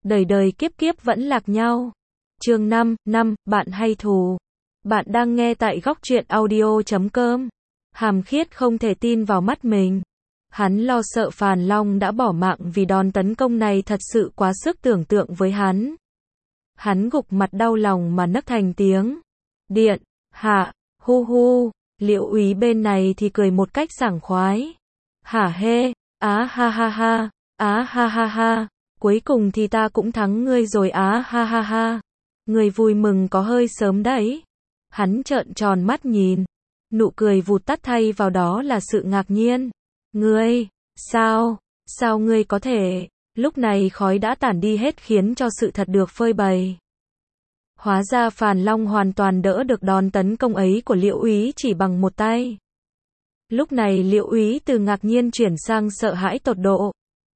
đời đời kiếp kiếp vẫn lạc nhau. Chương 5, bạn hay thù. Bạn đang nghe tại góc truyện audio.com. Hàm Khiết không thể tin vào mắt mình. Hắn lo sợ Phàn Long đã bỏ mạng vì đòn tấn công này thật sự quá sức tưởng tượng với hắn. Hắn gục mặt đau lòng mà nấc thành tiếng. Điện hạ, hu hu. Liệu úy bên này thì cười một cách sảng khoái. Hả hê, á ha ha ha, á ha ha ha. Cuối cùng thì ta cũng thắng ngươi rồi á ha ha ha. Người vui mừng có hơi sớm đấy. Hắn trợn tròn mắt nhìn. Nụ cười vụt tắt thay vào đó là sự ngạc nhiên. Ngươi, sao ngươi có thể? Lúc này khói đã tản đi hết khiến cho sự thật được phơi bày. Hóa ra Phàn Long hoàn toàn đỡ được đòn tấn công ấy của Liệu úy chỉ bằng một tay. Lúc này Liệu úy từ ngạc nhiên chuyển sang sợ hãi tột độ.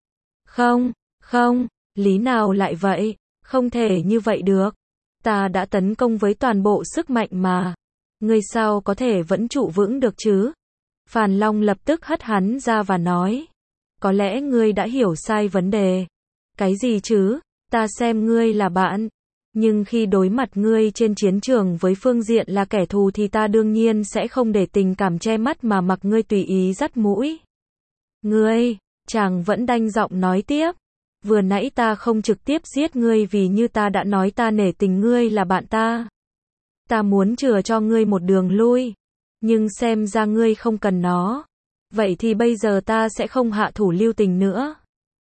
Không, lý nào lại vậy? Không thể như vậy được. Ta đã tấn công với toàn bộ sức mạnh mà. Ngươi sao có thể vẫn trụ vững được chứ? Phàn Long lập tức hất hắn ra và nói. Có lẽ ngươi đã hiểu sai vấn đề. Cái gì chứ? Ta xem ngươi là bạn. Nhưng khi đối mặt ngươi trên chiến trường với phương diện là kẻ thù thì ta đương nhiên sẽ không để tình cảm che mắt mà mặc ngươi tùy ý dắt mũi. Ngươi, chàng vẫn đanh giọng nói tiếp. Vừa nãy ta không trực tiếp giết ngươi vì như ta đã nói ta nể tình ngươi là bạn ta. Ta muốn chừa cho ngươi một đường lui. Nhưng xem ra ngươi không cần nó. Vậy thì bây giờ ta sẽ không hạ thủ lưu tình nữa.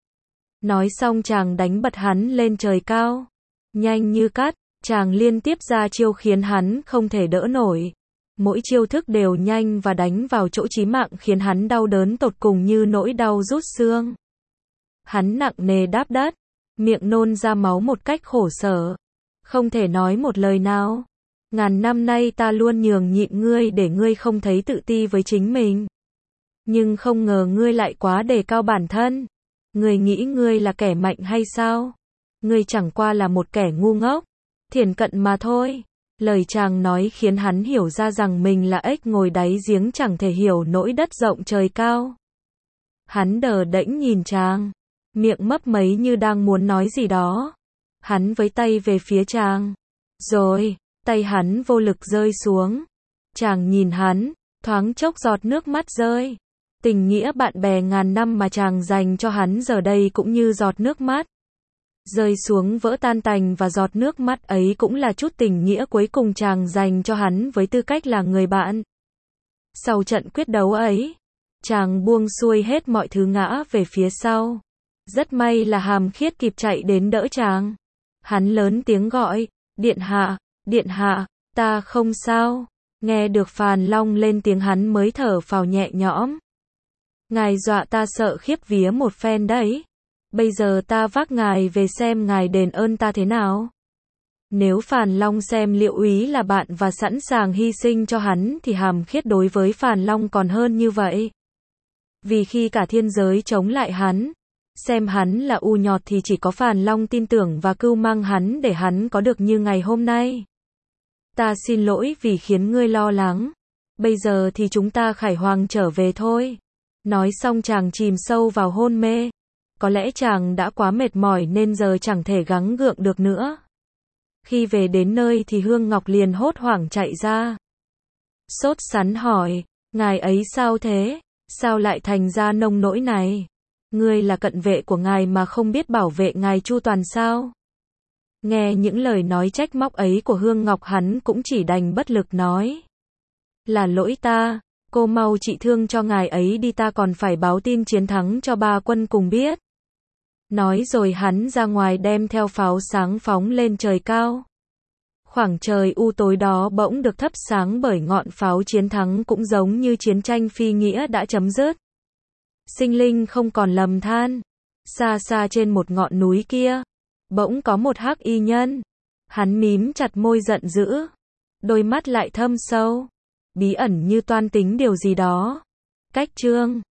Nói xong chàng đánh bật hắn lên trời cao. Nhanh như cắt, chàng liên tiếp ra chiêu khiến hắn không thể đỡ nổi. Mỗi chiêu thức đều nhanh và đánh vào chỗ chí mạng khiến hắn đau đớn tột cùng như nỗi đau rút xương. Hắn nặng nề đáp đất, miệng nôn ra máu một cách khổ sở. Không thể nói một lời nào. Ngàn năm nay ta luôn nhường nhịn ngươi để ngươi không thấy tự ti với chính mình. Nhưng không ngờ ngươi lại quá đề cao bản thân. Ngươi nghĩ ngươi là kẻ mạnh hay sao? Ngươi chẳng qua là một kẻ ngu ngốc, thiển cận mà thôi. Lời chàng nói khiến hắn hiểu ra rằng mình là ếch ngồi đáy giếng chẳng thể hiểu nỗi đất rộng trời cao. Hắn đờ đẫn nhìn chàng, miệng mấp máy như đang muốn nói gì đó. Hắn với tay về phía chàng. Rồi, tay hắn vô lực rơi xuống. Chàng nhìn hắn, thoáng chốc giọt nước mắt rơi. Tình nghĩa bạn bè ngàn năm mà chàng dành cho hắn giờ đây cũng như giọt nước mắt rơi xuống vỡ tan tành, và giọt nước mắt ấy cũng là chút tình nghĩa cuối cùng chàng dành cho hắn với tư cách là người bạn. Sau trận quyết đấu ấy, chàng buông xuôi hết mọi thứ ngã về phía sau. Rất may là Hàm Khiết kịp chạy đến đỡ chàng. Hắn lớn tiếng gọi, điện hạ, ta không sao. Nghe được Phàn Long lên tiếng hắn mới thở phào nhẹ nhõm. Ngài dọa ta sợ khiếp vía một phen đấy. Bây giờ ta vác ngài về xem ngài đền ơn ta thế nào. Nếu Phàn Long xem Liệu úy là bạn và sẵn sàng hy sinh cho hắn thì Hàm Khiết đối với Phàn Long còn hơn như vậy. Vì khi cả thiên giới chống lại hắn, xem hắn là u nhọt thì chỉ có Phàn Long tin tưởng và cưu mang hắn để hắn có được như ngày hôm nay. Ta xin lỗi vì khiến ngươi lo lắng. Bây giờ thì chúng ta khải hoàng trở về thôi. Nói xong chàng chìm sâu vào hôn mê. Có lẽ chàng đã quá mệt mỏi nên giờ chẳng thể gắng gượng được nữa. Khi về đến nơi thì Hương Ngọc liền hốt hoảng chạy ra. Sốt sắng hỏi, ngài ấy sao thế? Sao lại thành ra nông nỗi này? Ngươi là cận vệ của ngài mà không biết bảo vệ ngài chu toàn sao? Nghe những lời nói trách móc ấy của Hương Ngọc hắn cũng chỉ đành bất lực nói. Là lỗi ta, cô mau trị thương cho ngài ấy đi, ta còn phải báo tin chiến thắng cho ba quân cùng biết. Nói rồi hắn ra ngoài đem theo pháo sáng phóng lên trời cao. Khoảng trời u tối đó bỗng được thắp sáng bởi ngọn pháo chiến thắng, cũng giống như chiến tranh phi nghĩa đã chấm dứt. Sinh linh không còn lầm than. Xa xa trên một ngọn núi kia, bỗng có một hắc y nhân. Hắn mím chặt môi giận dữ. Đôi mắt lại thâm sâu, bí ẩn như toan tính điều gì đó. Cách chương